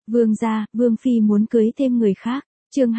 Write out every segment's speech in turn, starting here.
Vương gia, Vương phi muốn cưới thêm người khác. Chương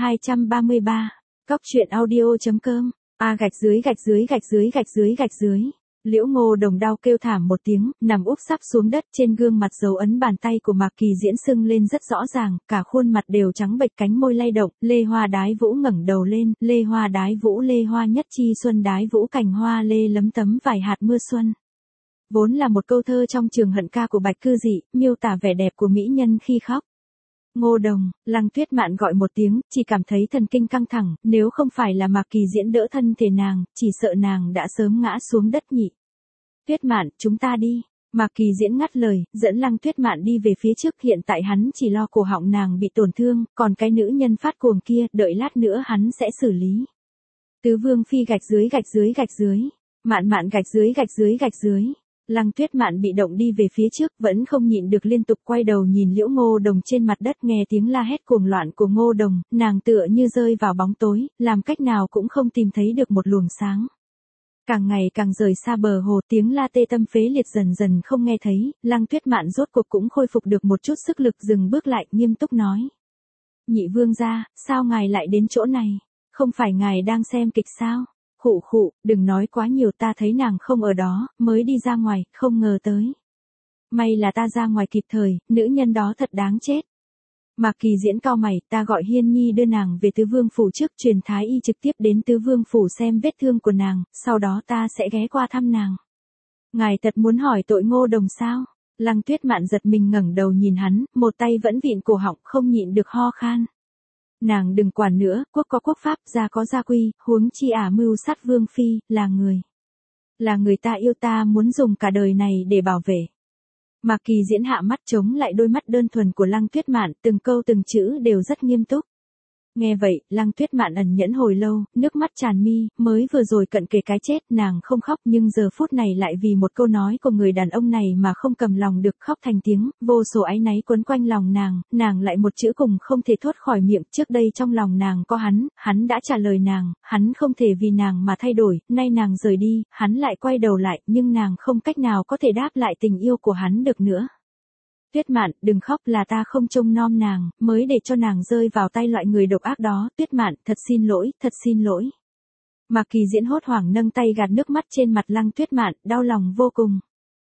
233. Cóc truyện audio.com. Gạch dưới gạch dưới gạch dưới gạch dưới gạch dưới. Liễu Ngô Đồng đau kêu thảm một tiếng, nằm úp sắp xuống đất, trên gương mặt dấu ấn bàn tay của Mạc Kỳ Diễn sưng lên rất rõ ràng, cả khuôn mặt đều trắng bệch, cánh môi lay động. Lê Hoa Đái Vũ ngẩng đầu lên, Lê Hoa Đái Vũ, Lê Hoa nhất chi xuân đái vũ, cành hoa lê lấm tấm vài hạt mưa xuân. Vốn là một câu thơ trong trường hận ca của Bạch Cư Dị, miêu tả vẻ đẹp của mỹ nhân khi khóc. Ngô Đồng, Lăng Tuyết Mạn gọi một tiếng, chỉ cảm thấy thần kinh căng thẳng, nếu không phải là Mạc Kỳ Diễn đỡ thân thể nàng, chỉ sợ nàng đã sớm ngã xuống đất nhỉ. Tuyết Mạn, chúng ta đi. Mạc Kỳ Diễn ngắt lời, dẫn Lăng Tuyết Mạn đi về phía trước, hiện tại hắn chỉ lo cổ họng nàng bị tổn thương, còn cái nữ nhân phát cuồng kia, đợi lát nữa hắn sẽ xử lý. Tứ Vương phi gạch dưới gạch dưới gạch dưới. Mạn Mạn gạch dưới gạch dưới gạch dưới. Lăng Tuyết Mạn bị động đi về phía trước, vẫn không nhịn được liên tục quay đầu nhìn Liễu Ngô Đồng trên mặt đất, nghe tiếng la hét cuồng loạn của Ngô Đồng, nàng tựa như rơi vào bóng tối, làm cách nào cũng không tìm thấy được một luồng sáng. Càng ngày càng rời xa bờ hồ, tiếng la tê tâm phế liệt dần dần không nghe thấy, Lăng Tuyết Mạn rốt cuộc cũng khôi phục được một chút sức lực, dừng bước lại, nghiêm túc nói. Nhị vương gia, sao ngài lại đến chỗ này? Không phải ngài đang xem kịch sao? Khụ khụ, đừng nói quá nhiều, ta thấy nàng không ở đó, mới đi ra ngoài, không ngờ tới. May là ta ra ngoài kịp thời, nữ nhân đó thật đáng chết. Mạc Kỳ Diễn cau mày, ta gọi Hiên Nhi đưa nàng về Tứ Vương phủ trước, truyền thái y trực tiếp đến Tứ Vương phủ xem vết thương của nàng, sau đó ta sẽ ghé qua thăm nàng. Ngài thật muốn hỏi tội Ngô Đồng sao? Lăng Tuyết Mạn giật mình ngẩng đầu nhìn hắn, một tay vẫn vịn cổ họng, không nhịn được ho khan. Nàng đừng quản nữa, quốc có quốc pháp, gia có gia quy, huống chi mưu sát Vương phi, là người. Là người ta yêu, ta muốn dùng cả đời này để bảo vệ. Mạc Kỳ Diễn hạ mắt chống lại đôi mắt đơn thuần của Lăng Tuyết Mạn, từng câu từng chữ đều rất nghiêm túc. Nghe vậy, Lăng Tuyết Mạn ẩn nhẫn hồi lâu, nước mắt tràn mi, mới vừa rồi cận kề cái chết, nàng không khóc, nhưng giờ phút này lại vì một câu nói của người đàn ông này mà không cầm lòng được, khóc thành tiếng, vô số áy náy quấn quanh lòng nàng lại một chữ cùng không thể thốt khỏi miệng. Trước đây trong lòng nàng có hắn đã trả lời nàng, hắn không thể vì nàng mà thay đổi, nay nàng rời đi, hắn lại quay đầu lại, nhưng nàng không cách nào có thể đáp lại tình yêu của hắn được nữa. Tuyết Mạn, đừng khóc, là ta không trông nom nàng, mới để cho nàng rơi vào tay loại người độc ác đó. Tuyết Mạn, thật xin lỗi, thật xin lỗi. Mạc Kỳ Diễn hốt hoảng nâng tay gạt nước mắt trên mặt Lăng Tuyết Mạn, đau lòng vô cùng.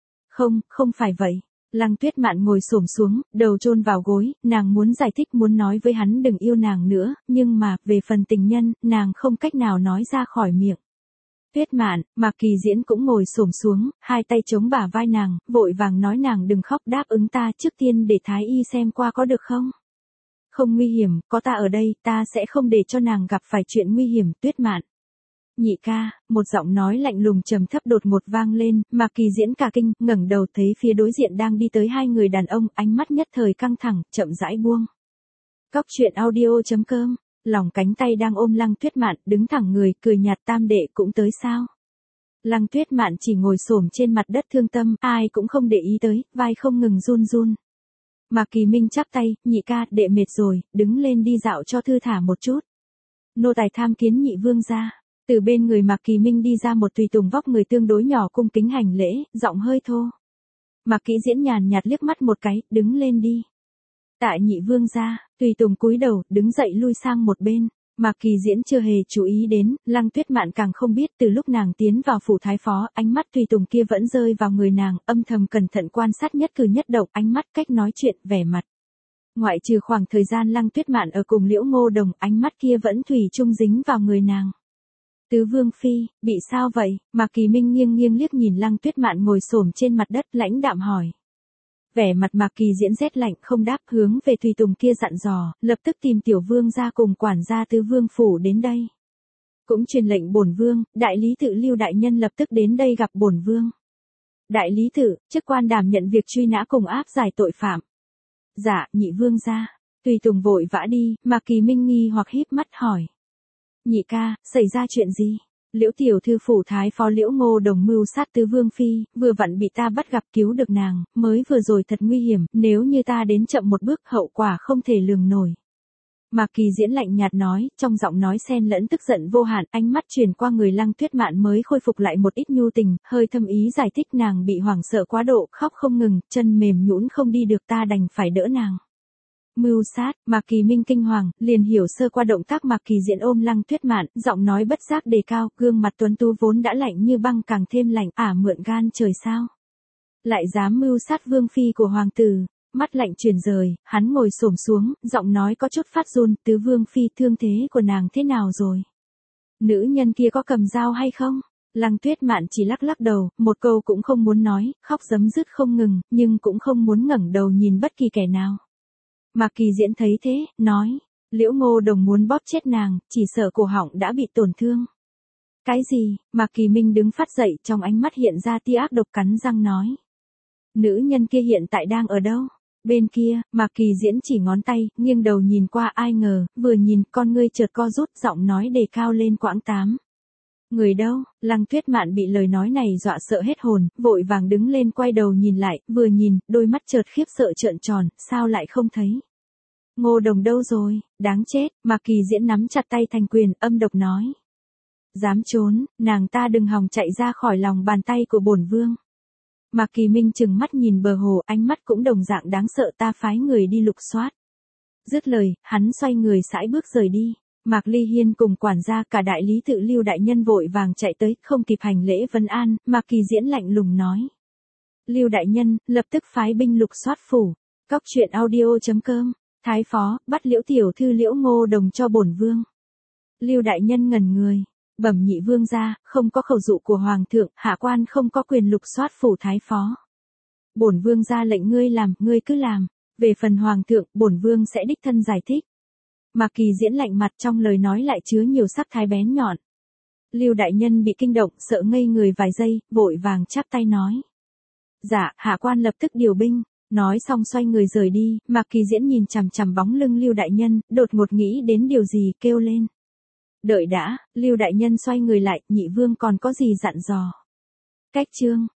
Không phải vậy. Lăng Tuyết Mạn ngồi xổm xuống, đầu chôn vào gối, nàng muốn giải thích, muốn nói với hắn đừng yêu nàng nữa, nhưng mà, về phần tình nhân, nàng không cách nào nói ra khỏi miệng. Tuyết Mạn, Mạc Kỳ Diễn cũng ngồi xổm xuống, hai tay chống bả vai nàng, vội vàng nói nàng đừng khóc, đáp ứng ta trước tiên để thái y xem qua có được không? Không nguy hiểm, có ta ở đây, ta sẽ không để cho nàng gặp phải chuyện nguy hiểm. Tuyết Mạn. Nhị ca, một giọng nói lạnh lùng trầm thấp đột ngột vang lên, Mạc Kỳ Diễn cả kinh, ngẩng đầu thấy phía đối diện đang đi tới hai người đàn ông, ánh mắt nhất thời căng thẳng, chậm rãi buông. Cóc truyện audio.com. Lòng cánh tay đang ôm Lăng Tuyết Mạn, đứng thẳng người, cười nhạt, tam đệ cũng tới sao? Lăng Tuyết Mạn chỉ ngồi xổm trên mặt đất thương tâm, ai cũng không để ý tới, vai không ngừng run run. Mạc Kỳ Minh chắp tay, nhị ca, đệ mệt rồi, đứng lên đi dạo cho thư thả một chút. Nô tài tham kiến nhị vương gia. Từ bên người Mạc Kỳ Minh đi ra một tùy tùng vóc người tương đối nhỏ, cung kính hành lễ, giọng hơi thô. Mạc Kỳ Diễn nhàn nhạt liếc mắt một cái, đứng lên đi. Tại nhị vương gia, tùy tùng cúi đầu, đứng dậy lui sang một bên. Mạc Kỳ Diễn chưa hề chú ý đến, Lăng Tuyết Mạn càng không biết, từ lúc nàng tiến vào phủ thái phó, ánh mắt tùy tùng kia vẫn rơi vào người nàng, âm thầm cẩn thận quan sát nhất cử nhất động, ánh mắt, cách nói chuyện, vẻ mặt. Ngoại trừ khoảng thời gian Lăng Tuyết Mạn ở cùng Liễu Ngô Đồng, ánh mắt kia vẫn thủy chung dính vào người nàng. Tứ Vương phi, bị sao vậy? Mạc Kỳ Minh nghiêng nghiêng liếc nhìn Lăng Tuyết Mạn ngồi xổm trên mặt đất, lãnh đạm hỏi. Vẻ mặt Mạc Kỳ Diễn rét lạnh, không đáp, hướng về tùy tùng kia dặn dò, lập tức tìm tiểu vương gia cùng quản gia Tứ Vương phủ đến đây. Cũng truyền lệnh bổn vương, đại lý tự Lưu đại nhân lập tức đến đây gặp bổn vương. Đại lý tự, chức quan đảm nhận việc truy nã cùng áp giải tội phạm. Dạ, nhị vương gia. Tùy tùng vội vã đi, Mạc Kỳ Minh nghi hoặc híp mắt hỏi. Nhị ca, xảy ra chuyện gì? Liễu tiểu thư phủ thái phó Liễu Ngô Đồng mưu sát Tứ Vương phi, vừa vặn bị ta bắt gặp, cứu được nàng, mới vừa rồi thật nguy hiểm, nếu như ta đến chậm một bước, hậu quả không thể lường nổi. Mạc Kỳ Diễn lạnh nhạt nói, trong giọng nói xen lẫn tức giận vô hạn, ánh mắt truyền qua người Lăng Tuyết Mạn mới khôi phục lại một ít nhu tình, hơi thâm ý giải thích, nàng bị hoảng sợ quá độ, khóc không ngừng, chân mềm nhũn không đi được, ta đành phải đỡ nàng. Mưu sát, Mạc Kỳ Minh kinh hoàng, liền hiểu sơ qua động tác Mạc Kỳ Diễn ôm Lăng Tuyết Mạn, giọng nói bất giác đề cao, gương mặt tuấn tú vốn đã lạnh như băng càng thêm lạnh, mượn gan trời sao? Lại dám mưu sát vương phi của hoàng tử. Mắt lạnh chuyển rời, hắn ngồi xổm xuống, giọng nói có chút phát run, tứ vương phi thương thế của nàng thế nào rồi? Nữ nhân kia có cầm dao hay không? Lăng Tuyết Mạn chỉ lắc lắc đầu, một câu cũng không muốn nói, khóc rấm rứt không ngừng, nhưng cũng không muốn ngẩng đầu nhìn bất kỳ kẻ nào. Mạc Kỳ Diễn thấy thế, nói, Liễu Ngô Đồng muốn bóp chết nàng, chỉ sợ cổ họng đã bị tổn thương. Cái gì? Mạc Kỳ Minh đứng phát dậy, trong ánh mắt hiện ra tia ác độc, cắn răng nói. Nữ nhân kia hiện tại đang ở đâu? Bên kia, Mạc Kỳ Diễn chỉ ngón tay, nghiêng đầu nhìn qua, ai ngờ, vừa nhìn, con ngươi chợt co rút, giọng nói đề cao lên quãng 8. Người đâu? Lăng Tuyết Mạn bị lời nói này dọa sợ hết hồn, vội vàng đứng lên quay đầu nhìn lại, vừa nhìn, đôi mắt chợt khiếp sợ trợn tròn, sao lại không thấy? Ngô Đồng đâu rồi? Đáng chết, Mạc Kỳ Diễn nắm chặt tay thành quyền, âm độc nói. Dám trốn, nàng ta đừng hòng chạy ra khỏi lòng bàn tay của bổn vương. Mạc Kỳ Minh trừng mắt nhìn bờ hồ, ánh mắt cũng đồng dạng đáng sợ, ta phái người đi lục soát. Dứt lời, hắn xoay người sải bước rời đi. Mạc Ly Hiên cùng quản gia cả đại lý tự Lưu đại nhân vội vàng chạy tới, không kịp hành lễ vân an, Mạc Kỳ Diễn lạnh lùng nói. Lưu đại nhân, lập tức phái binh lục soát phủ. Cóc truyện audio.com, Thái phó, bắt Liễu tiểu thư Liễu Ngô Đồng cho bổn vương. Lưu đại nhân ngẩn người. Bẩm nhị vương gia, không có khẩu dụ của hoàng thượng, hạ quan không có quyền lục soát phủ thái phó. Bổn vương ra lệnh ngươi làm, ngươi cứ làm. Về phần hoàng thượng, bổn vương sẽ đích thân giải thích. Mạc Kỳ Diễn lạnh mặt, trong lời nói lại chứa nhiều sắc thái bén nhọn. Lưu đại nhân bị kinh động, sợ ngây người vài giây, vội vàng chắp tay nói. Dạ, hạ quan lập tức điều binh. Nói xong xoay người rời đi, Mạc Kỳ Diễn nhìn chằm chằm bóng lưng Lưu đại nhân, đột ngột nghĩ đến điều gì, kêu lên. Đợi đã, Lưu đại nhân xoay người lại, nhị vương còn có gì dặn dò. Cách chương